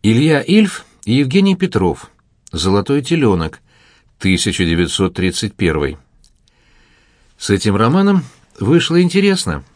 Илья Ильф и Евгений Петров. «Золотой теленок», 1931. С этим романом вышло интересно.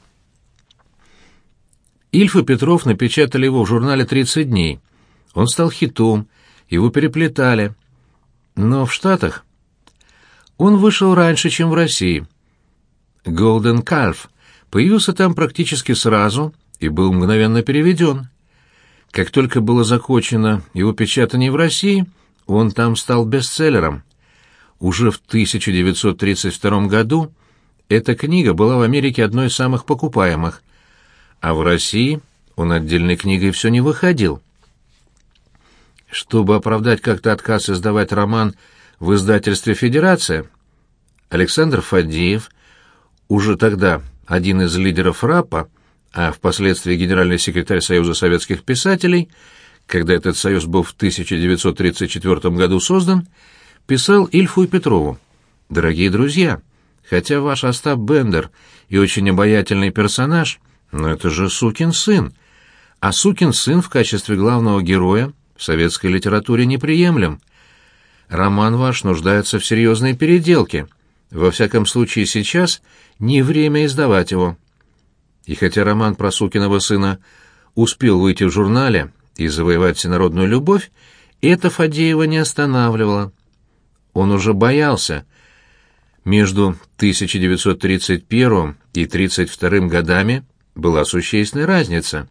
Ильф и Петров напечатали его в журнале «30 дней». Он стал хитом, его переплетали. Но в Штатах он вышел раньше, чем в России. «Golden Calf» появился там практически сразу и был мгновенно переведен. Как только было закончено его печатание в России, он там стал бестселлером. Уже в 1932 году эта книга была в Америке одной из самых покупаемых, а в России он отдельной книгой все не выходил. Чтобы оправдать как-то отказ издавать роман в издательстве «Федерация», Александр Фадеев, уже тогда один из лидеров РАПа, а впоследствии генеральный секретарь Союза советских писателей, когда этот союз был в 1934 году создан, писал Ильфу и Петрову: «Дорогие друзья, хотя ваш Остап Бендер и очень обаятельный персонаж, но это же сукин сын, а сукин сын в качестве главного героя в советской литературе неприемлем. Роман ваш нуждается в серьезной переделке. Во всяком случае сейчас не время издавать его». И хотя роман про сукиного сына успел выйти в журнале и завоевать всенародную любовь, это Фадеева не останавливало. Он уже боялся. Между 1931 и 1932 годами была существенная разница.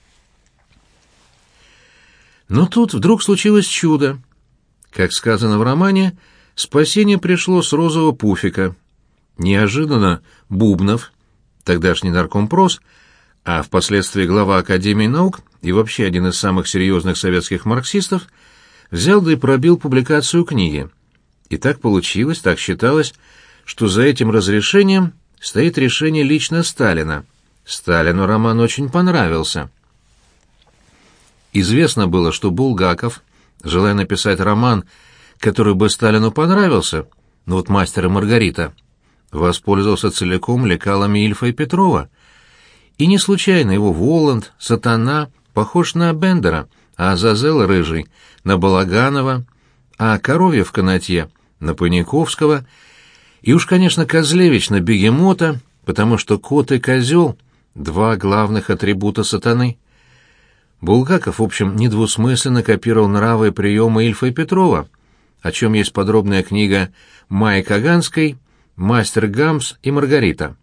Но тут вдруг случилось чудо. Как сказано в романе, спасение пришло с розового пуфика. Неожиданно Бубнов, тогдашний наркомпрос, а впоследствии глава Академии наук и вообще один из самых серьезных советских марксистов, взял да и пробил публикацию книги. И так получилось, так считалось, что за этим разрешением стоит решение лично Сталина. Сталину роман очень понравился. Известно было, что Булгаков, желая написать роман, который бы Сталину понравился, ну вот «Мастер и Маргарита», воспользовался целиком лекалами Ильфа и Петрова. И не случайно его Воланд, Сатана, похож на Бендера, а Азазел Рыжий — на Балаганова, а Коровьев в канатье — на Паниковского, и уж, конечно, Козлевич на Бегемота, потому что кот и козел — два главных атрибута сатаны. Булгаков, в общем, недвусмысленно копировал нравы и приемы Ильфа и Петрова, о чем есть подробная книга Майи Каганской «Мастер Гамс и Маргарита».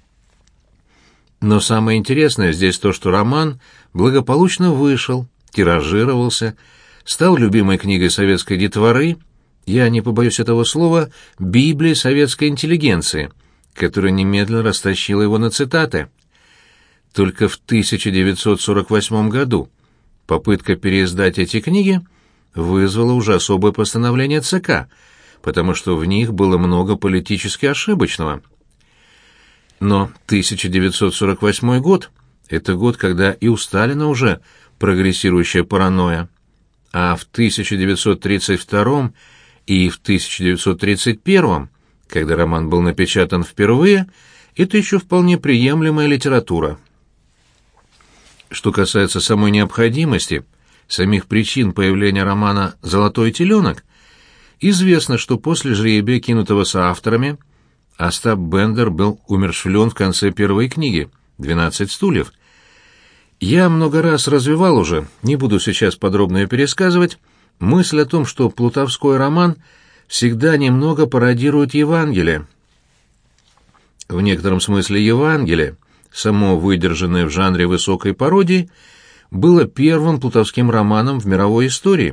Но самое интересное здесь то, что роман благополучно вышел, тиражировался, стал любимой книгой советской детворы, я не побоюсь этого слова, Библией советской интеллигенции, которая немедленно растащила его на цитаты. Только в 1948 году попытка переиздать эти книги вызвала уже особое постановление ЦК, потому что в них было много политически ошибочного. Но 1948 год — это год, когда и у Сталина уже прогрессирующая паранойя, а в 1932 и в 1931, когда роман был напечатан впервые, это еще вполне приемлемая литература. Что касается самой необходимости, самих причин появления романа «Золотой теленок», известно, что после жребия, кинутого соавторами, Остап Бендер был умерщвлен в конце первой книги «12 стульев». Я много раз развивал уже, не буду сейчас подробно ее пересказывать, мысль о том, что плутовской роман всегда немного пародирует Евангелие. В некотором смысле Евангелие, само выдержанное в жанре высокой пародии, было первым плутовским романом в мировой истории.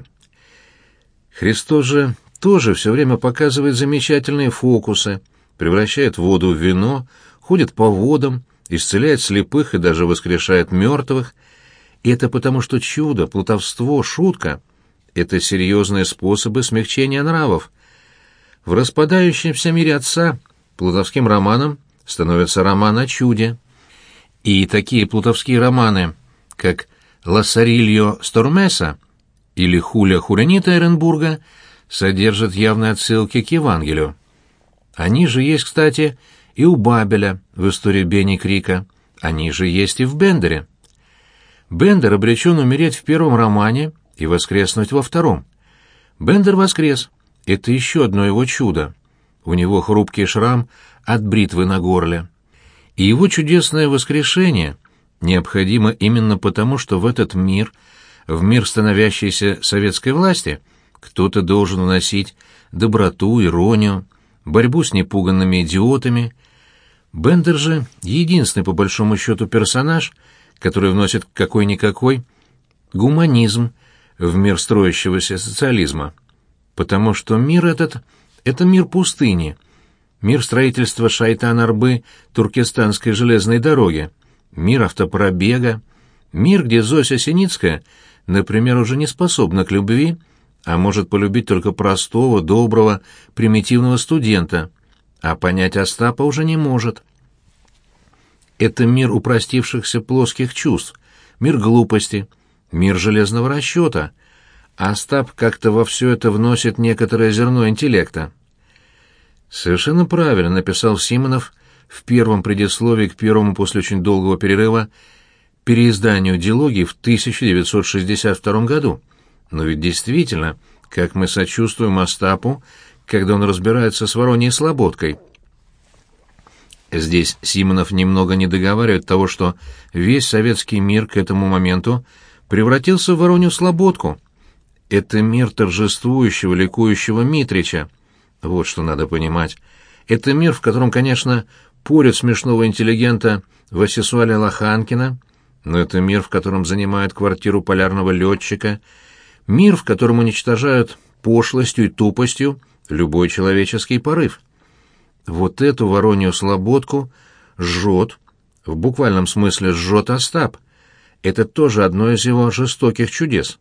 Христос же тоже все время показывает замечательные фокусы, превращает воду в вино, ходит по водам, исцеляет слепых и даже воскрешает мертвых. И это потому, что чудо, плутовство, шутка — это серьезные способы смягчения нравов. В распадающемся мире отца плутовским романом становится роман о чуде. И такие плутовские романы, как «Лассарильо Стормеса» или «Хуля Хуренита» Эренбурга, содержат явные отсылки к Евангелию. Они же есть, кстати, и у Бабеля в истории Бенни Крика. Они же есть и в Бендере. Бендер обречен умереть в первом романе и воскреснуть во втором. Бендер воскрес. Это еще одно его чудо. У него хрупкий шрам от бритвы на горле. И его чудесное воскрешение необходимо именно потому, что в этот мир, в мир становящейся советской власти, кто-то должен вносить доброту, иронию, борьбу с непуганными идиотами. Бендер же единственный, по большому счету, персонаж, который вносит какой-никакой гуманизм в мир строящегося социализма. Потому что мир этот — это мир пустыни, мир строительства Шайтан-Арбы Туркестанской железной дороги, мир автопробега, мир, где Зося Синицкая, например, уже не способна к любви, а может полюбить только простого, доброго, примитивного студента, а понять Остапа уже не может. Это мир упростившихся плоских чувств, мир глупости, мир железного расчета, а Остап как-то во все это вносит некоторое зерно интеллекта. Совершенно правильно написал Симонов в первом предисловии к первому после очень долгого перерыва переизданию «Дилогии» в 1962 году. Но ведь действительно, как мы сочувствуем Остапу, когда он разбирается с Вороньей Слободкой. Здесь Симонов немного не договаривает того, что весь советский мир к этому моменту превратился в Воронью Слободку. Это мир торжествующего, ликующего Митрича. Вот что надо понимать. Это мир, в котором, конечно, порят смешного интеллигента Васисуаля Лоханкина, но это мир, в котором занимают квартиру полярного летчика, мир, в котором уничтожают пошлостью и тупостью любой человеческий порыв. Вот эту Воронью Слободку жжет, в буквальном смысле жжет Остап. Это тоже одно из его жестоких чудес.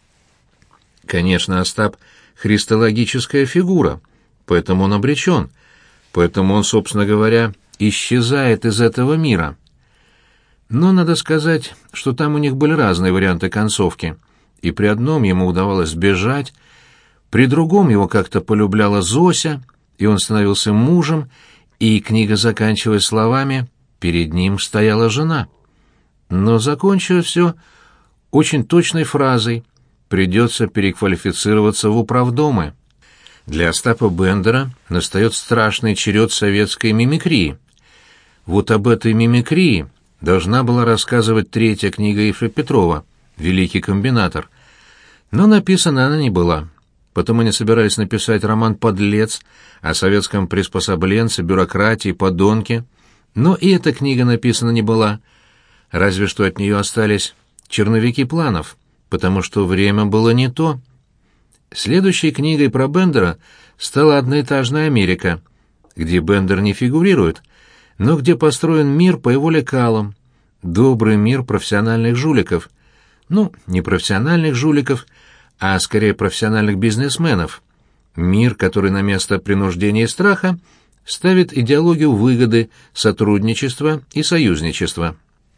Конечно, Остап — христологическая фигура, поэтому он обречен, поэтому он, собственно говоря, исчезает из этого мира. Но надо сказать, что там у них были разные варианты концовки, и при одном ему удавалось сбежать, при другом его как-то полюбляла Зося, и он становился мужем, и книга заканчивалась словами «перед ним стояла жена». Но закончилось все очень точной фразой «придется переквалифицироваться в управдомы». Для Остапа Бендера настает страшный черед советской мимикрии. Вот об этой мимикрии должна была рассказывать третья книга Ильфа Петрова «Великий комбинатор». Но написана она не была. Потом они собирались написать роман «Подлец» о советском приспособленце, бюрократии, подонке. Но и эта книга написана не была. Разве что от нее остались черновики планов, потому что время было не то. Следующей книгой про Бендера стала «Одноэтажная Америка», где Бендер не фигурирует, но где построен мир по его лекалам, добрый мир профессиональных жуликов. Ну, не профессиональных жуликов, а скорее профессиональных бизнесменов. Мир, который на место принуждения и страха ставит идеологию выгоды, сотрудничества и союзничества.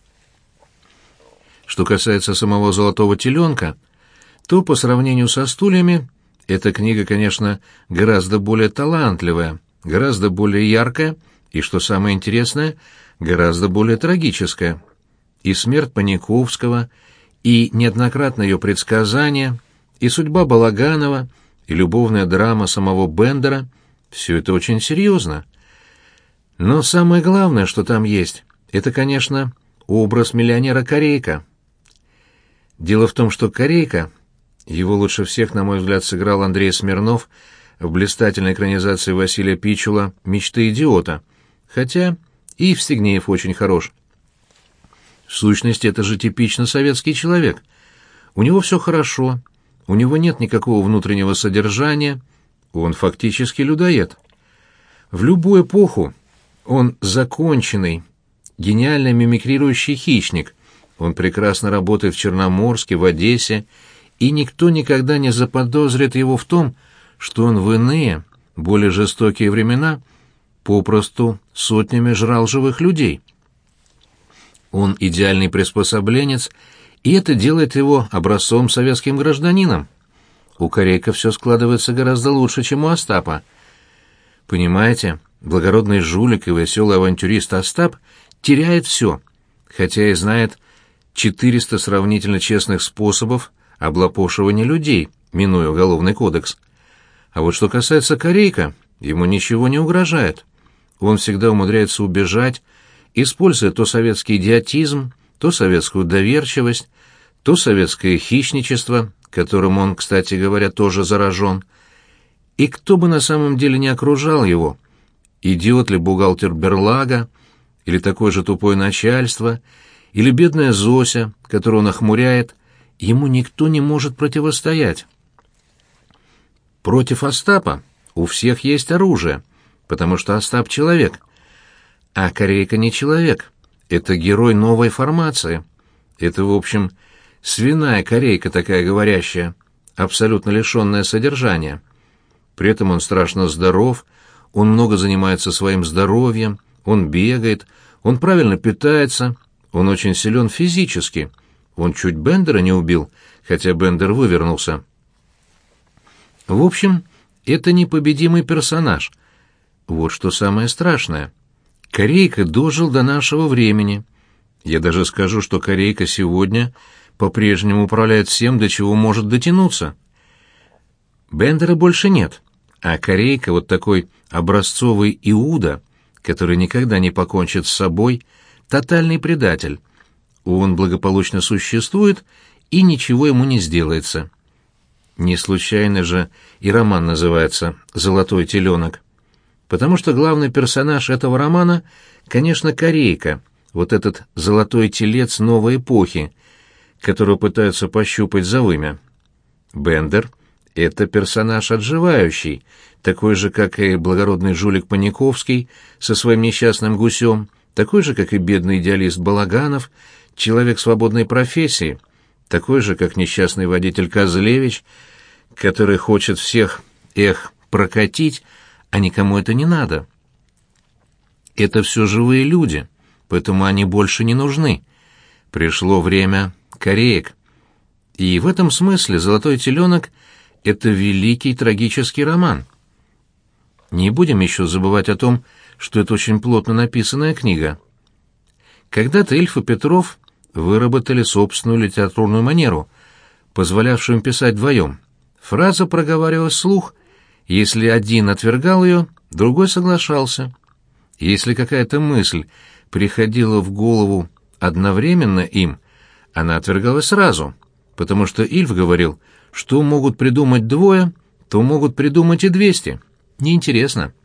Что касается самого «Золотого теленка», то по сравнению со «Стульями» эта книга, конечно, гораздо более талантливая, гораздо более яркая и, что самое интересное, гораздо более трагическая. И смерть Паниковского, и неоднократно ее предсказания, и судьба Балаганова, и любовная драма самого Бендера — все это очень серьезно. Но самое главное, что там есть, это, конечно, образ миллионера Корейка. Дело в том, что Корейка, его лучше всех, на мой взгляд, сыграл Андрей Смирнов в блистательной экранизации Василия Пичула «Мечты идиота», хотя и Евстигнеев очень хорош. В сущности, это же типично советский человек. У него все хорошо, у него нет никакого внутреннего содержания, он фактически людоед. В любую эпоху он законченный, гениально мимикрирующий хищник. Он прекрасно работает в Черноморске, в Одессе, и никто никогда не заподозрит его в том, что он в иные, более жестокие времена попросту сотнями жрал живых людей. Он идеальный приспособленец, и это делает его образцовым советским гражданином. У Корейка все складывается гораздо лучше, чем у Остапа. Понимаете, благородный жулик и веселый авантюрист Остап теряет все, хотя и знает 400 сравнительно честных способов облапошивания людей, минуя Уголовный кодекс. А вот что касается Корейка, ему ничего не угрожает. Он всегда умудряется убежать, используя то советский идиотизм, то советскую доверчивость, то советское хищничество, которым он, кстати говоря, тоже заражен. И кто бы на самом деле не окружал его, идиот ли бухгалтер Берлага, или такое же тупое начальство, или бедная Зося, которую он охмуряет, ему никто не может противостоять. Против Остапа у всех есть оружие, потому что Остап — человек. А Корейка не человек, это герой новой формации. Это, в общем, свиная Корейка такая говорящая, абсолютно лишенная содержания. При этом он страшно здоров, он много занимается своим здоровьем, он бегает, он правильно питается, он очень силен физически. Он чуть Бендера не убил, хотя Бендер вывернулся. В общем, это непобедимый персонаж. Вот что самое страшное. Корейка дожил до нашего времени. Я даже скажу, что Корейка сегодня по-прежнему управляет всем, до чего может дотянуться. Бендера больше нет, а Корейка вот такой образцовый Иуда, который никогда не покончит с собой, тотальный предатель. Он благополучно существует, и ничего ему не сделается. Не случайно же и роман называется «Золотой теленок». Потому что главный персонаж этого романа, конечно, Корейка, вот этот золотой телец новой эпохи, которого пытаются пощупать за вымя. Бендер — это персонаж отживающий, такой же, как и благородный жулик Паниковский со своим несчастным гусем, такой же, как и бедный идеалист Балаганов, человек свободной профессии, такой же, как несчастный водитель Козлевич, который хочет всех, прокатить, а никому это не надо. Это все живые люди, поэтому они больше не нужны. Пришло время Кореек. И в этом смысле «Золотой теленок» — это великий трагический роман. Не будем еще забывать о том, что это очень плотно написанная книга. Когда-то Ильф и Петров выработали собственную литературную манеру, позволявшую им писать вдвоем. Фраза проговаривалась вслух. Если один отвергал ее, другой соглашался. Если какая-то мысль приходила в голову одновременно им, она отвергалась сразу, потому что Ильф говорил, что могут придумать двое, то могут придумать и 200. Неинтересно.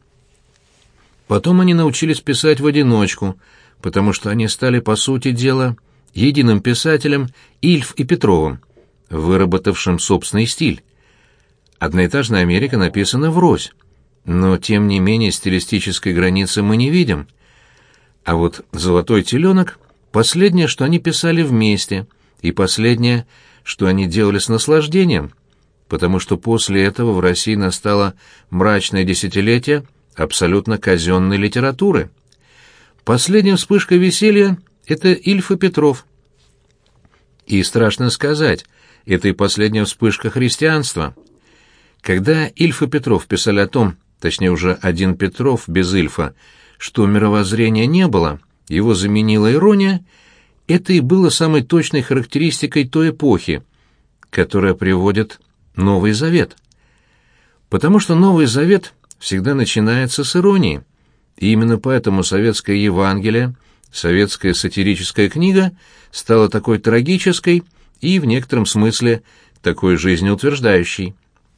Потом они научились писать в одиночку, потому что они стали, по сути дела, единым писателем Ильф и Петровым, выработавшим собственный стиль. «Одноэтажная Америка» написана врозь, но, тем не менее, стилистической границы мы не видим. А вот «Золотой теленок» — последнее, что они писали вместе, и последнее, что они делали с наслаждением, потому что после этого в России настало мрачное десятилетие абсолютно казенной литературы. Последняя вспышка веселья — это Ильф и Петров. И страшно сказать, это и последняя вспышка христианства. Когда Ильф и Петров писали о том, точнее уже один Петров без Ильфа, что мировоззрения не было, его заменила ирония, это и было самой точной характеристикой той эпохи, которая приводит Новый Завет. Потому что Новый Завет всегда начинается с иронии, и именно поэтому советское Евангелие, советская сатирическая книга стала такой трагической и, в некотором смысле, такой жизнеутверждающей.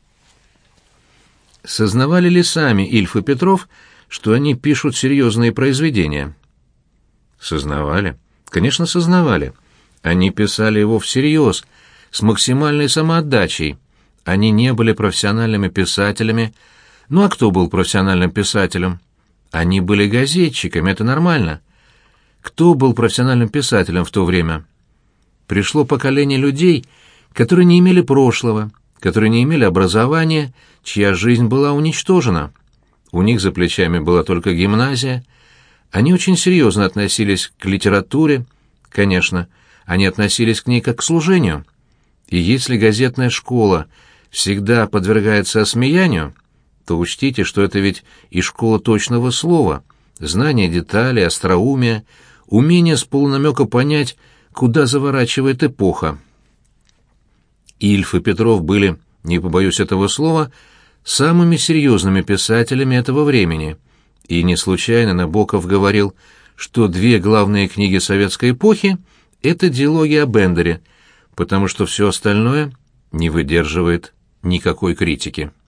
Сознавали ли сами Ильф и Петров, что они пишут серьезные произведения? Сознавали. Конечно, сознавали. Они писали его всерьез, с максимальной самоотдачей. Они не были профессиональными писателями. Ну а кто был профессиональным писателем? Они были газетчиками, это нормально. Кто был профессиональным писателем в то время? Пришло поколение людей, которые не имели прошлого, которые не имели образования, чья жизнь была уничтожена. У них за плечами была только гимназия. Они очень серьезно относились к литературе, конечно, они относились к ней как к служению. И если газетная школа всегда подвергается осмеянию, то учтите, что это ведь и школа точного слова, знание деталей, остроумие, умение с полунамека понять, куда заворачивает эпоха. Ильф и Петров были, не побоюсь этого слова, самыми серьезными писателями этого времени, и не случайно Набоков говорил, что две главные книги советской эпохи — это диалоги о Бендере, потому что все остальное не выдерживает никакой критики.